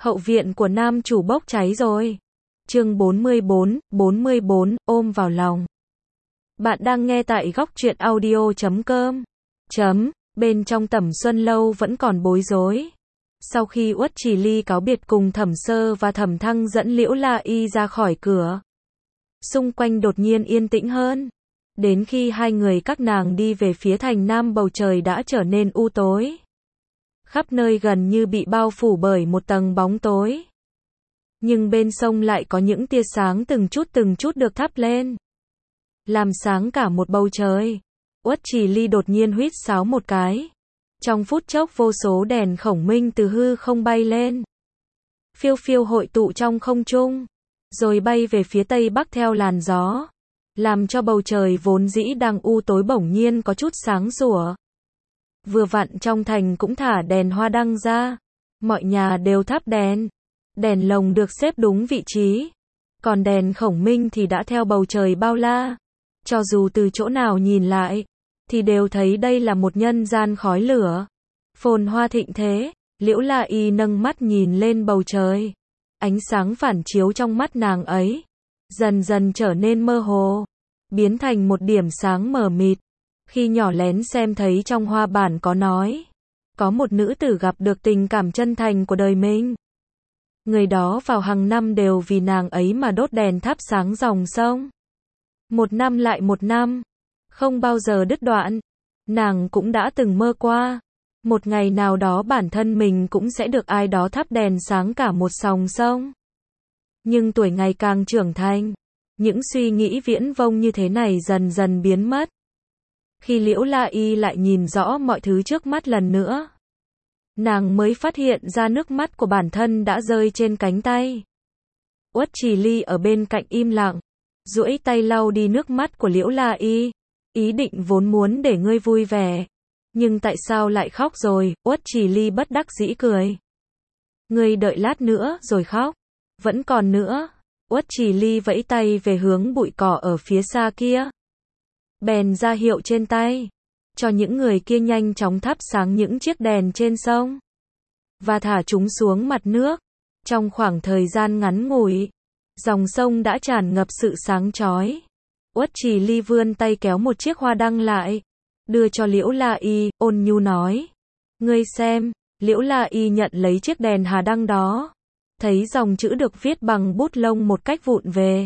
Hậu viện của nam chủ bốc cháy rồi. Chương 44, ôm vào lòng. Bạn đang nghe tại góc truyện audio.com. Bên trong Tẩm Xuân Lâu vẫn còn bối rối. Sau khi Uất Trì Ly cáo biệt cùng Thẩm Sơ và Thẩm Thăng dẫn Liễu La Y ra khỏi cửa, xung quanh đột nhiên yên tĩnh hơn. Đến khi hai người các nàng đi về phía thành nam, bầu trời đã trở nên u tối. Khắp nơi gần như bị bao phủ bởi một tầng bóng tối. Nhưng bên sông lại có những tia sáng từng chút được thắp lên, làm sáng cả một bầu trời. Uất Trì Ly đột nhiên huýt sáo một cái. Trong phút chốc vô số đèn khổng minh từ hư không bay lên, phiêu phiêu hội tụ trong không trung, rồi bay về phía tây bắc theo làn gió, làm cho bầu trời vốn dĩ đang u tối bỗng nhiên có chút sáng sủa. Vừa vặn trong thành cũng thả đèn hoa đăng ra, mọi nhà đều thắp đèn. Đèn lồng được xếp đúng vị trí, còn đèn khổng minh thì đã theo bầu trời bao la. Cho dù từ chỗ nào nhìn lại, thì đều thấy đây là một nhân gian khói lửa, phồn hoa thịnh thế. Liễu La Y nâng mắt nhìn lên bầu trời. Ánh sáng phản chiếu trong mắt nàng ấy dần dần trở nên mơ hồ, biến thành một điểm sáng mờ mịt. Khi nhỏ lén xem thấy trong hoa bản có nói, có một nữ tử gặp được tình cảm chân thành của đời mình. Người đó vào hàng năm đều vì nàng ấy mà đốt đèn thắp sáng dòng sông. Một năm lại một năm, không bao giờ đứt đoạn. Nàng cũng đã từng mơ qua, một ngày nào đó bản thân mình cũng sẽ được ai đó thắp đèn sáng cả một dòng sông. Nhưng tuổi ngày càng trưởng thành, những suy nghĩ viễn vông như thế này dần dần biến mất. Khi Liễu La Y lại nhìn rõ mọi thứ trước mắt lần nữa, nàng mới phát hiện ra nước mắt của bản thân đã rơi trên cánh tay. Uất Trì Ly ở bên cạnh im lặng, duỗi tay lau đi nước mắt của Liễu La Y. Ý định vốn muốn để ngươi vui vẻ, nhưng tại sao lại khóc rồi? Uất Trì Ly bất đắc dĩ cười. Ngươi đợi lát nữa rồi khóc. Vẫn còn nữa. Uất Trì Ly vẫy tay về hướng bụi cỏ ở phía xa kia, bèn ra hiệu trên tay cho những người kia nhanh chóng thắp sáng những chiếc đèn trên sông và thả chúng xuống mặt nước. Trong khoảng thời gian ngắn ngủi, dòng sông đã tràn ngập sự sáng chói. Uất Trì Ly vươn tay kéo một chiếc hoa đăng lại, đưa cho Liễu La Y, ôn nhu nói: ngươi xem. Liễu La Y nhận lấy chiếc đèn hà đăng đó, thấy dòng chữ được viết bằng bút lông một cách vụn về: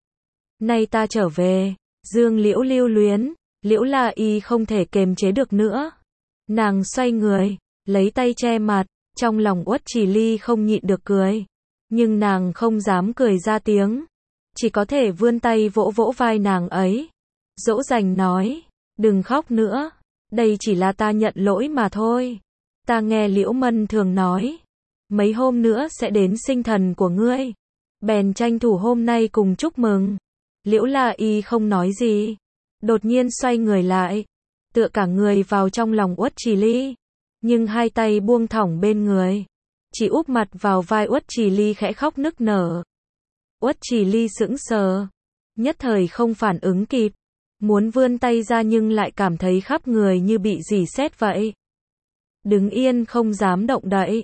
nay ta trở về, dương liễu lưu luyến. Liễu La Y không thể kềm chế được nữa. Nàng xoay người, lấy tay che mặt. Trong lòng Uất Trì Ly không nhịn được cười, nhưng nàng không dám cười ra tiếng, chỉ có thể vươn tay vỗ vỗ vai nàng ấy, dỗ dành nói: đừng khóc nữa, đây chỉ là ta nhận lỗi mà thôi. Ta nghe Liễu Mân thường nói, mấy hôm nữa sẽ đến sinh thần của ngươi, bèn tranh thủ hôm nay cùng chúc mừng. Liễu La Y không nói gì, đột nhiên xoay người lại, tựa cả người vào trong lòng Uất Trì Ly, nhưng hai tay buông thõng bên người, chỉ úp mặt vào vai Uất Trì Ly khẽ khóc nức nở. Uất Trì Ly sững sờ, nhất thời không phản ứng kịp, muốn vươn tay ra nhưng lại cảm thấy khắp người như bị rỉ sét vậy. Đứng yên không dám động đậy.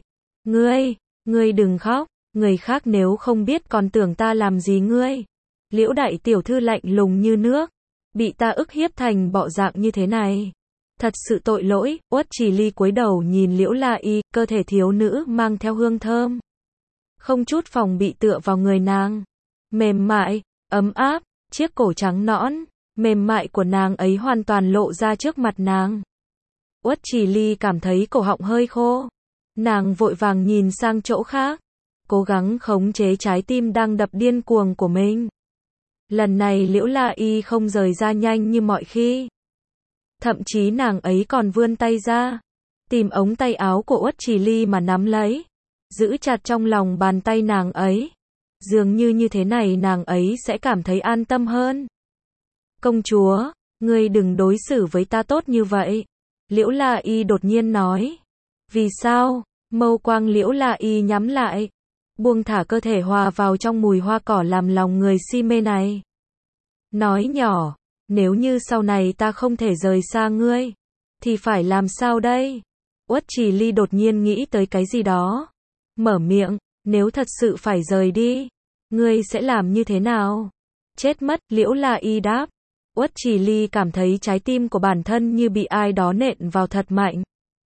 Ngươi đừng khóc, người khác nếu không biết còn tưởng ta làm gì ngươi. Liễu đại tiểu thư lạnh lùng như nước, bị ta ức hiếp thành bộ dạng như thế này, thật sự tội lỗi. Uất Trì Ly cúi đầu nhìn Liễu La Y, cơ thể thiếu nữ mang theo hương thơm, không chút phòng bị tựa vào người nàng, mềm mại, ấm áp, chiếc cổ trắng nõn, mềm mại của nàng ấy hoàn toàn lộ ra trước mặt nàng. Uất Trì Ly cảm thấy cổ họng hơi khô, nàng vội vàng nhìn sang chỗ khác, cố gắng khống chế trái tim đang đập điên cuồng của mình. Lần này Liễu La Y không rời ra nhanh như mọi khi, thậm chí nàng ấy còn vươn tay ra, tìm ống tay áo của Uất Trì Ly mà nắm lấy, giữ chặt trong lòng bàn tay nàng ấy. Dường như thế này nàng ấy sẽ cảm thấy an tâm hơn. Công chúa, ngươi đừng đối xử với ta tốt như vậy. Liễu La Y đột nhiên nói. Vì sao? Mâu quang Liễu La Y nhắm lại, buông thả cơ thể hòa vào trong mùi hoa cỏ làm lòng người si mê này. Nói nhỏ, nếu như sau này ta không thể rời xa ngươi, thì phải làm sao đây? Uất Trì Ly đột nhiên nghĩ tới cái gì đó, mở miệng, Nếu thật sự phải rời đi, ngươi sẽ làm như thế nào? Chết mất, Liễu La Y đáp. Uất Trì Ly cảm thấy trái tim của bản thân như bị ai đó nện vào thật mạnh.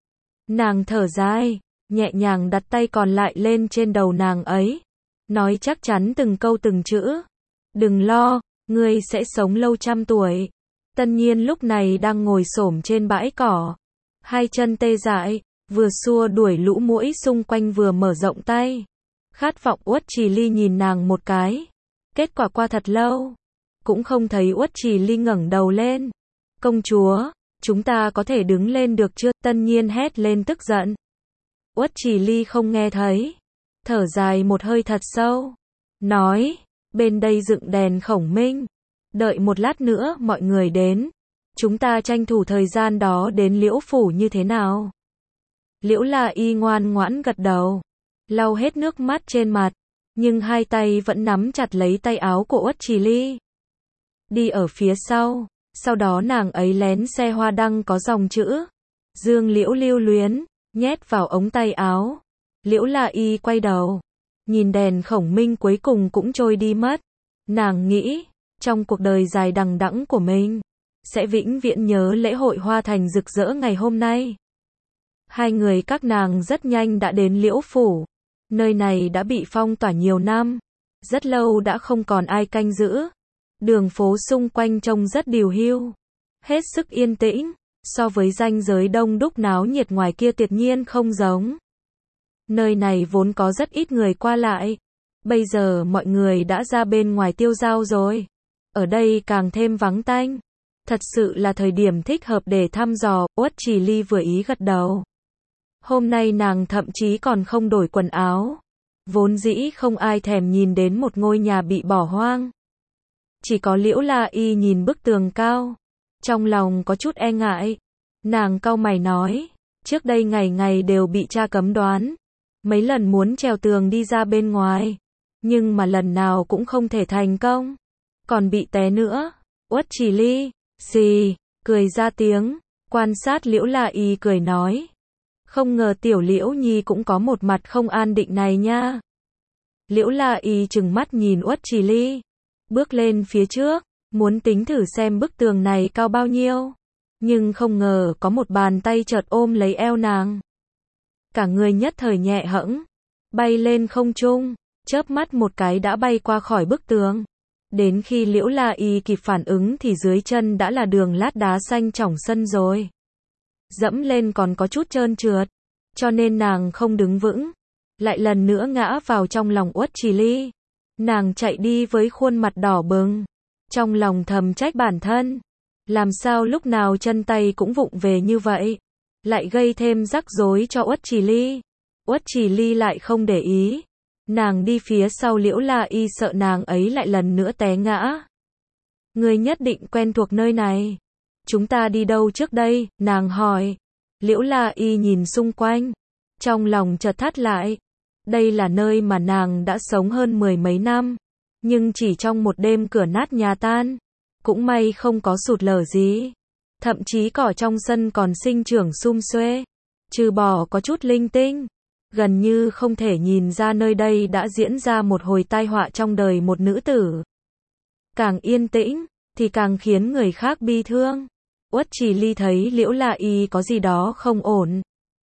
Nàng thở dài, nhẹ nhàng đặt tay còn lại lên trên đầu nàng ấy, nói chắc chắn từng câu từng chữ. Đừng lo, ngươi sẽ sống lâu trăm tuổi. Tân Nhiên lúc này đang ngồi xổm trên bãi cỏ, hai chân tê dại, vừa xua đuổi lũ muỗi xung quanh vừa mở rộng tay. Khát vọng Uất Trì Ly nhìn nàng một cái. Kết quả qua thật lâu, cũng không thấy Uất Trì Ly ngẩng đầu lên. Công chúa, chúng ta có thể đứng lên được chưa? Tân Nhiên hét lên tức giận. Uất Trì Ly không nghe thấy, thở dài một hơi thật sâu, nói, bên đây dựng đèn khổng minh, đợi một lát nữa mọi người đến, chúng ta tranh thủ thời gian đó đến Liễu phủ như thế nào? Liễu La Y ngoan ngoãn gật đầu, lau hết nước mắt trên mặt, nhưng hai tay vẫn nắm chặt lấy tay áo của Uất Trì Ly. Đi ở phía sau đó nàng ấy lén xe hoa đăng có dòng chữ Dương Liễu lưu luyến, nhét vào ống tay áo. Liễu La Y quay đầu, nhìn đèn khổng minh cuối cùng cũng trôi đi mất. Nàng nghĩ, trong cuộc đời dài đằng đẵng của mình, sẽ vĩnh viễn nhớ lễ hội hoa thành rực rỡ ngày hôm nay. Hai người các nàng rất nhanh đã đến Liễu phủ. Nơi này đã bị phong tỏa nhiều năm, rất lâu đã không còn ai canh giữ. Đường phố xung quanh trông rất điều hưu, hết sức yên tĩnh, so với ranh giới đông đúc náo nhiệt ngoài kia tuyệt nhiên không giống. Nơi này vốn có rất ít người qua lại, bây giờ mọi người đã ra bên ngoài tiêu dao rồi. Ở đây càng thêm vắng tanh, thật sự là thời điểm thích hợp để thăm dò. Uất Trì Ly vừa ý gật đầu. Hôm nay nàng thậm chí còn không đổi quần áo, vốn dĩ không ai thèm nhìn đến một ngôi nhà bị bỏ hoang. Chỉ có Liễu La Y nhìn bức tường cao, trong lòng có chút e ngại. Nàng cau mày nói, trước đây ngày ngày đều bị cha cấm đoán, mấy lần muốn trèo tường đi ra bên ngoài, nhưng mà lần nào cũng không thể thành công, còn bị té nữa. Uất Trì Ly, xì, cười ra tiếng, quan sát Liễu La Y cười nói, không ngờ tiểu Liễu Nhi cũng có một mặt không an định này nha. Liễu La Y trừng mắt nhìn Uất Trì Ly, bước lên phía trước, muốn tính thử xem bức tường này cao bao nhiêu, nhưng không ngờ có một bàn tay chợt ôm lấy eo nàng. Cả người nhất thời nhẹ hẫng, bay lên không trung, chớp mắt một cái đã bay qua khỏi bức tường. Đến khi Liễu La Y kịp phản ứng thì dưới chân đã là đường lát đá xanh trỏng sân rồi. Dẫm lên còn có chút trơn trượt, cho nên nàng không đứng vững, lại lần nữa ngã vào trong lòng Uất Trì Ly. Nàng chạy đi với khuôn mặt đỏ bừng, trong lòng thầm trách bản thân, làm sao lúc nào chân tay cũng vụng về như vậy, lại gây thêm rắc rối cho Uất Trì Ly. Uất Trì Ly lại không để ý, nàng đi phía sau Liễu La Y sợ nàng ấy lại lần nữa té ngã. Ngươi nhất định quen thuộc nơi này. Chúng ta đi đâu trước đây? Nàng hỏi. Liễu La Y nhìn xung quanh, trong lòng chợt thắt lại. Đây là nơi mà nàng đã sống hơn 10 mấy năm, nhưng chỉ trong một đêm cửa nát nhà tan. Cũng may không có sụt lở gì, thậm chí cỏ trong sân còn sinh trưởng sum xuê, trừ bỏ có chút linh tinh, gần như không thể nhìn ra nơi đây đã diễn ra một hồi tai họa trong đời một nữ tử. Càng yên tĩnh, thì càng khiến người khác bi thương. Uất Trì Ly thấy Liễu La Y có gì đó không ổn.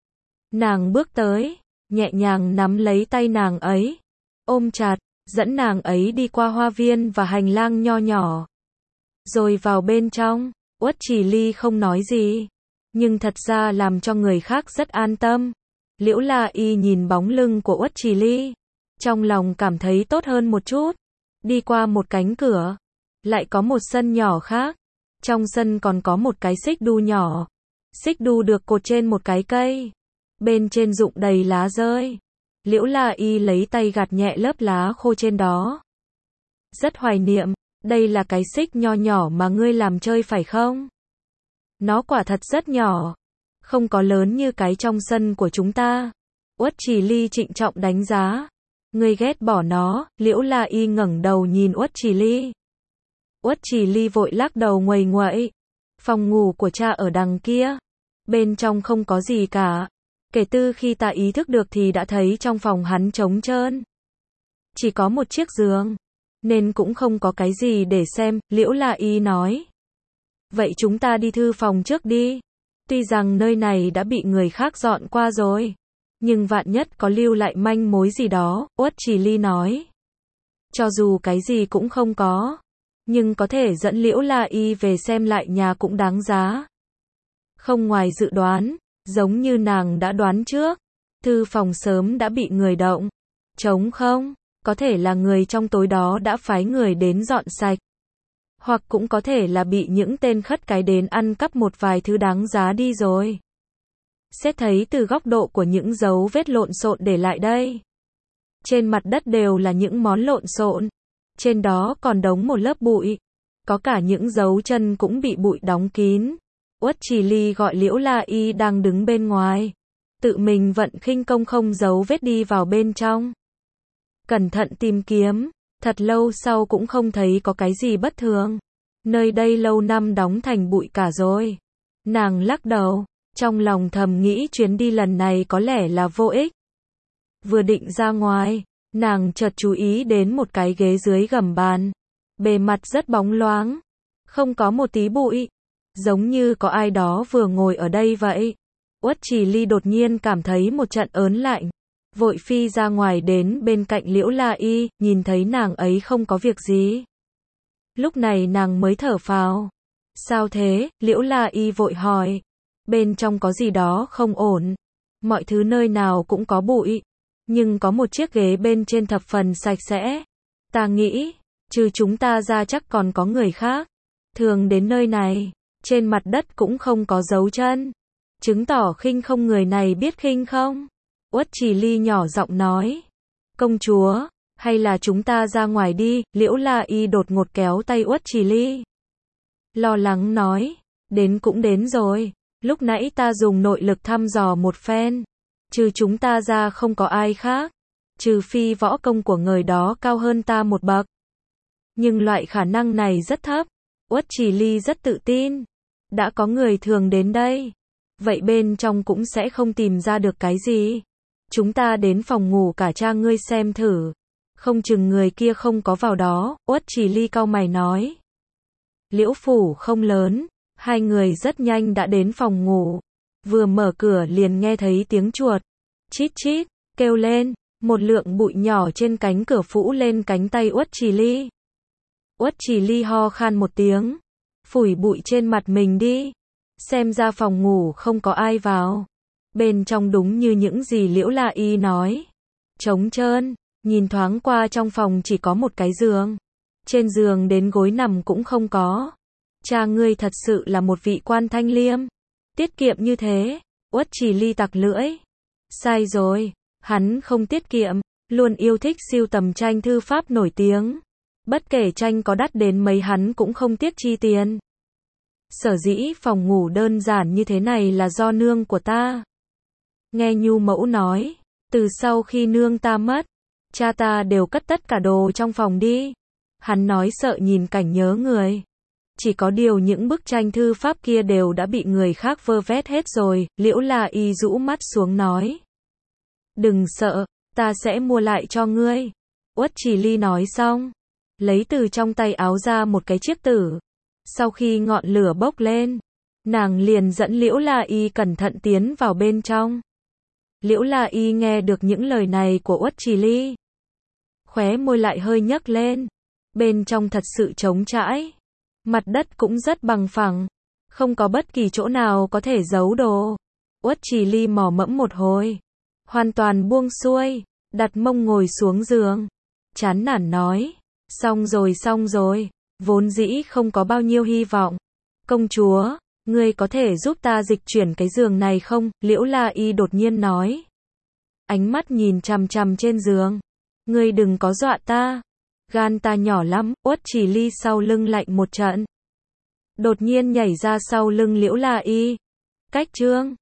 Nàng bước tới, nhẹ nhàng nắm lấy tay nàng ấy, ôm chặt, dẫn nàng ấy đi qua hoa viên và hành lang nho nhỏ. Rồi vào bên trong. Uất Trì Ly không nói gì, nhưng thật ra làm cho người khác rất an tâm. Liễu La Y nhìn bóng lưng của Uất Trì Ly, trong lòng cảm thấy tốt hơn một chút. Đi qua một cánh cửa, lại có một sân nhỏ khác. Trong sân còn có một cái xích đu nhỏ. Xích đu được cột trên một cái cây, bên trên rụng đầy lá rơi. Liễu La Y lấy tay gạt nhẹ lớp lá khô trên đó. Rất hoài niệm, đây là cái xích nho nhỏ mà ngươi làm chơi phải không? Nó quả thật rất nhỏ, không có lớn như cái trong sân của chúng ta. Uất Trì Ly trịnh trọng đánh giá. Ngươi ghét bỏ nó. Liễu La Y ngẩng đầu nhìn Uất Trì Ly. Uất Trì Ly vội lắc đầu nguầy nguậy. Phòng ngủ của cha ở đằng kia, bên trong không có gì cả. Kể từ khi ta ý thức được thì đã thấy trong phòng hắn trống trơn. Chỉ có một chiếc giường, nên cũng không có cái gì để xem, Liễu La Y nói. Vậy chúng ta đi thư phòng trước đi. Tuy rằng nơi này đã bị người khác dọn qua rồi, nhưng vạn nhất có lưu lại manh mối gì đó, Uất Trì Ly nói. Cho dù cái gì cũng không có, nhưng có thể dẫn Liễu La Y về xem lại nhà cũng đáng giá. Không ngoài dự đoán, giống như nàng đã đoán trước, thư phòng sớm đã bị người động. Trống không, có thể là người trong tối đó đã phái người đến dọn sạch. Hoặc cũng có thể là bị những tên khất cái đến ăn cắp một vài thứ đáng giá đi rồi. Xét thấy từ góc độ của những dấu vết lộn xộn để lại đây. Trên mặt đất đều là những món lộn xộn. Trên đó còn đống một lớp bụi. Có cả những dấu chân cũng bị bụi đóng kín. Uất Trì Ly gọi Liễu La Y đang đứng bên ngoài. Tự mình vận khinh công không dấu vết đi vào bên trong. Cẩn thận tìm kiếm. Thật lâu sau cũng không thấy có cái gì bất thường. Nơi đây lâu năm đóng thành bụi cả rồi. Nàng lắc đầu, trong lòng thầm nghĩ chuyến đi lần này có lẽ là vô ích. Vừa định ra ngoài, nàng chợt chú ý đến một cái ghế dưới gầm bàn. Bề mặt rất bóng loáng, không có một tí bụi, giống như có ai đó vừa ngồi ở đây vậy. Uất Trì Ly đột nhiên cảm thấy một trận ớn lạnh. Vội phi ra ngoài đến bên cạnh Liễu La Y, nhìn thấy nàng ấy không có việc gì. Lúc này nàng mới thở phào. Sao thế? Liễu La Y vội hỏi. Bên trong có gì đó không ổn. Mọi thứ nơi nào cũng có bụi. Nhưng có một chiếc ghế bên trên thập phần sạch sẽ. Ta nghĩ, trừ chúng ta ra chắc còn có người khác. Thường đến nơi này, trên mặt đất cũng không có dấu chân. Chứng tỏ khinh không người này biết khinh không? Uất Trì Ly nhỏ giọng nói. Công chúa, hay là chúng ta ra ngoài đi, Liễu La Y đột ngột kéo tay Uất Trì Ly. Lo lắng nói, đến cũng đến rồi, lúc nãy ta dùng nội lực thăm dò một phen. Trừ chúng ta ra không có ai khác, trừ phi võ công của người đó cao hơn ta một bậc. Nhưng loại khả năng này rất thấp, Uất Trì Ly rất tự tin. Đã có người thường đến đây, vậy bên trong cũng sẽ không tìm ra được cái gì. Chúng ta đến phòng ngủ cả cha ngươi xem thử. Không chừng người kia không có vào đó, Uất Trì Ly cau mày nói. Liễu phủ không lớn, hai người rất nhanh đã đến phòng ngủ. Vừa mở cửa liền nghe thấy tiếng chuột. Chít chít, kêu lên, một lượng bụi nhỏ trên cánh cửa phủ lên cánh tay Uất Trì Ly. Uất Trì Ly ho khan một tiếng. Phủi bụi trên mặt mình đi. Xem ra phòng ngủ không có ai vào. Bên trong đúng như những gì Liễu La Y nói. Trống trơn, nhìn thoáng qua trong phòng chỉ có một cái giường. Trên giường đến gối nằm cũng không có. Cha ngươi thật sự là một vị quan thanh liêm. Tiết kiệm như thế, Uất Trì Ly tặc lưỡi. Sai rồi, hắn không tiết kiệm, luôn yêu thích sưu tầm tranh thư pháp nổi tiếng. Bất kể tranh có đắt đến mấy hắn cũng không tiếc chi tiền. Sở dĩ phòng ngủ đơn giản như thế này là do nương của ta. Nghe Nhu mẫu nói, từ sau khi nương ta mất, cha ta đều cất tất cả đồ trong phòng đi. Hắn nói sợ nhìn cảnh nhớ người. Chỉ có điều những bức tranh thư pháp kia đều đã bị người khác vơ vét hết rồi, Liễu La Y rũ mắt xuống nói. Đừng sợ, ta sẽ mua lại cho ngươi. Uất Trì Ly nói xong, lấy từ trong tay áo ra một cái chiếc tử. Sau khi ngọn lửa bốc lên, nàng liền dẫn Liễu La Y cẩn thận tiến vào bên trong. Liễu La Y nghe được những lời này của Uất Trì Ly. Khóe môi lại hơi nhấc lên. Bên trong thật sự trống trải. Mặt đất cũng rất bằng phẳng. Không có bất kỳ chỗ nào có thể giấu đồ. Uất Trì Ly mò mẫm một hồi. Hoàn toàn buông xuôi. Đặt mông ngồi xuống giường. Chán nản nói. Xong rồi. Vốn dĩ không có bao nhiêu hy vọng. Công chúa, ngươi có thể giúp ta dịch chuyển cái giường này không? Liễu La Y đột nhiên nói. Ánh mắt nhìn chằm chằm trên giường. Ngươi đừng có dọa ta. Gan ta nhỏ lắm. Uất Trì Ly sau lưng lạnh một trận. Đột nhiên nhảy ra sau lưng Liễu La Y. Cách chương